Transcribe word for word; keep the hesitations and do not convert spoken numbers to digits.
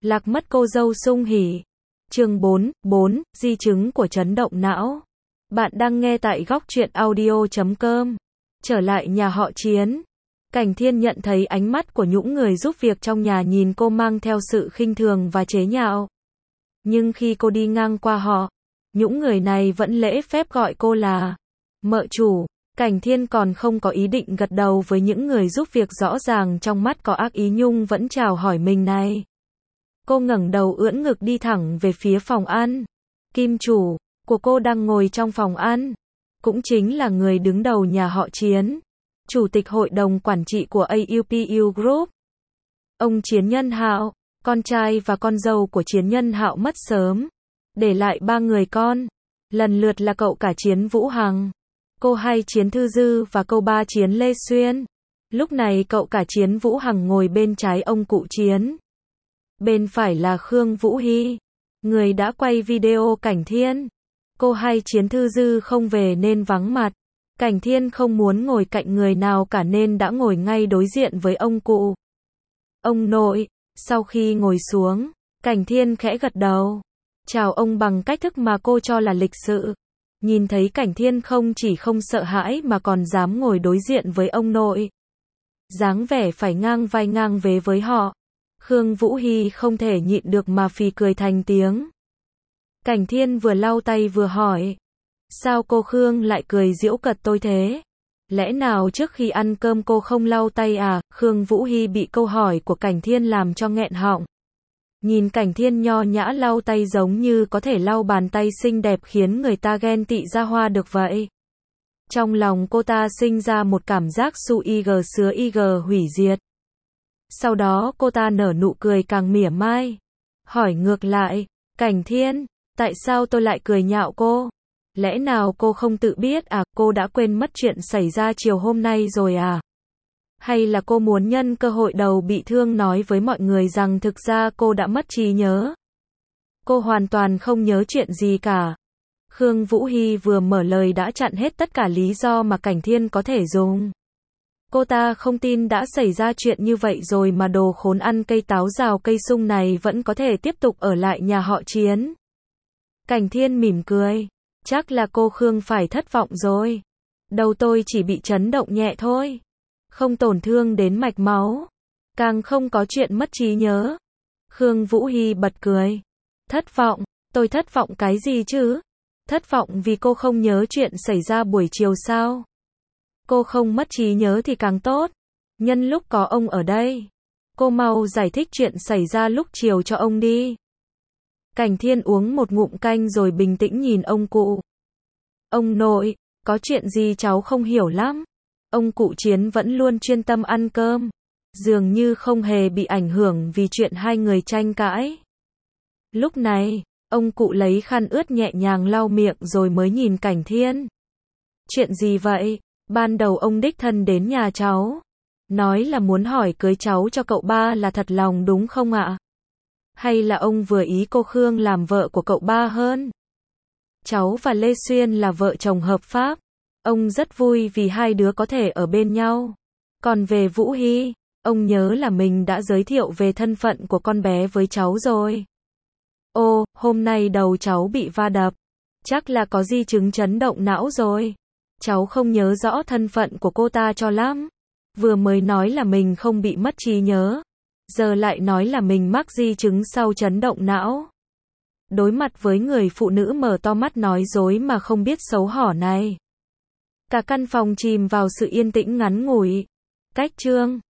Lạc mất cô dâu Sung Hỉ. Chương bốn, bốn, di chứng của chấn động não. Bạn đang nghe tại góc truyện audio chấm com. Trở lại nhà họ Chiến. Cảnh Thiên nhận thấy ánh mắt của những người giúp việc trong nhà nhìn cô mang theo sự khinh thường và chế nhạo. Nhưng khi cô đi ngang qua họ, những người này vẫn lễ phép gọi cô là mợ chủ. Cảnh Thiên còn không có ý định gật đầu với những người giúp việc rõ ràng trong mắt có ác ý nhưng vẫn chào hỏi mình này. Cô ngẩng đầu ưỡn ngực đi thẳng về phía phòng ăn. Kim chủ của cô đang ngồi trong phòng ăn, cũng chính là người đứng đầu nhà họ Chiến, chủ tịch hội đồng quản trị của a u pê u Group. Ông Chiến Nhân Hạo, con trai và con dâu của Chiến Nhân Hạo mất sớm, để lại ba người con, lần lượt là cậu cả Chiến Vũ Hằng, cô hai Chiến Thư Dư và cô ba Chiến Lê Xuyên. Lúc này cậu cả Chiến Vũ Hằng ngồi bên trái ông cụ Chiến. Bên phải là Khương Vũ Hy, người đã quay video Cảnh Thiên. Cô hai Chiến Thư Dư không về nên vắng mặt. Cảnh Thiên không muốn ngồi cạnh người nào cả nên đã ngồi ngay đối diện với ông cụ. Ông nội, sau khi ngồi xuống, Cảnh Thiên khẽ gật đầu, chào ông bằng cách thức mà cô cho là lịch sự. Nhìn thấy Cảnh Thiên không chỉ không sợ hãi mà còn dám ngồi đối diện với ông nội, dáng vẻ phải ngang vai ngang vế với họ, Khương Vũ Hy không thể nhịn được mà phì cười thành tiếng. Cảnh Thiên vừa lau tay vừa hỏi, sao cô Khương lại cười giễu cợt tôi thế? Lẽ nào trước khi ăn cơm cô không lau tay à? Khương Vũ Hy bị câu hỏi của Cảnh Thiên làm cho nghẹn họng. Nhìn Cảnh Thiên nho nhã lau tay giống như có thể lau bàn tay xinh đẹp khiến người ta ghen tị ra hoa được vậy. Trong lòng cô ta sinh ra một cảm giác su ig sứa ig hủy diệt. Sau đó cô ta nở nụ cười càng mỉa mai, hỏi ngược lại, Cảnh Thiên, tại sao tôi lại cười nhạo cô? Lẽ nào cô không tự biết à? Cô đã quên mất chuyện xảy ra chiều hôm nay rồi à? Hay là cô muốn nhân cơ hội đầu bị thương nói với mọi người rằng thực ra cô đã mất trí nhớ? Cô hoàn toàn không nhớ chuyện gì cả. Khương Vũ Hy vừa mở lời đã chặn hết tất cả lý do mà Cảnh Thiên có thể dùng. Cô ta không tin đã xảy ra chuyện như vậy rồi mà đồ khốn ăn cây táo rào cây sung này vẫn có thể tiếp tục ở lại nhà họ Chiến. Cảnh Thiên mỉm cười, chắc là cô Khương phải thất vọng rồi. Đầu tôi chỉ bị chấn động nhẹ thôi, không tổn thương đến mạch máu, càng không có chuyện mất trí nhớ. Khương Vũ Hy bật cười, thất vọng, tôi thất vọng cái gì chứ? Thất vọng vì cô không nhớ chuyện xảy ra buổi chiều sao? Cô không mất trí nhớ thì càng tốt. Nhân lúc có ông ở đây, cô mau giải thích chuyện xảy ra lúc chiều cho ông đi. Cảnh Thiên uống một ngụm canh rồi bình tĩnh nhìn ông cụ. Ông nội, có chuyện gì cháu không hiểu lắm. Ông cụ Chiến vẫn luôn chuyên tâm ăn cơm, dường như không hề bị ảnh hưởng vì chuyện hai người tranh cãi. Lúc này, ông cụ lấy khăn ướt nhẹ nhàng lau miệng rồi mới nhìn Cảnh Thiên. Chuyện gì vậy? Ban đầu ông đích thân đến nhà cháu, nói là muốn hỏi cưới cháu cho cậu ba là thật lòng đúng không ạ? Hay là ông vừa ý cô Khương làm vợ của cậu ba hơn? Cháu và Lê Xuyên là vợ chồng hợp pháp. Ông rất vui vì hai đứa có thể ở bên nhau. Còn về Vũ Hy, ông nhớ là mình đã giới thiệu về thân phận của con bé với cháu rồi. Ô, hôm nay đầu cháu bị va đập, chắc là có di chứng chấn động não rồi. Cháu không nhớ rõ thân phận của cô ta cho lắm. Vừa mới nói là mình không bị mất trí nhớ, giờ lại nói là mình mắc di chứng sau chấn động não. Đối mặt với người phụ nữ mở to mắt nói dối mà không biết xấu hổ này, cả căn phòng chìm vào sự yên tĩnh ngắn ngủi. Cách chương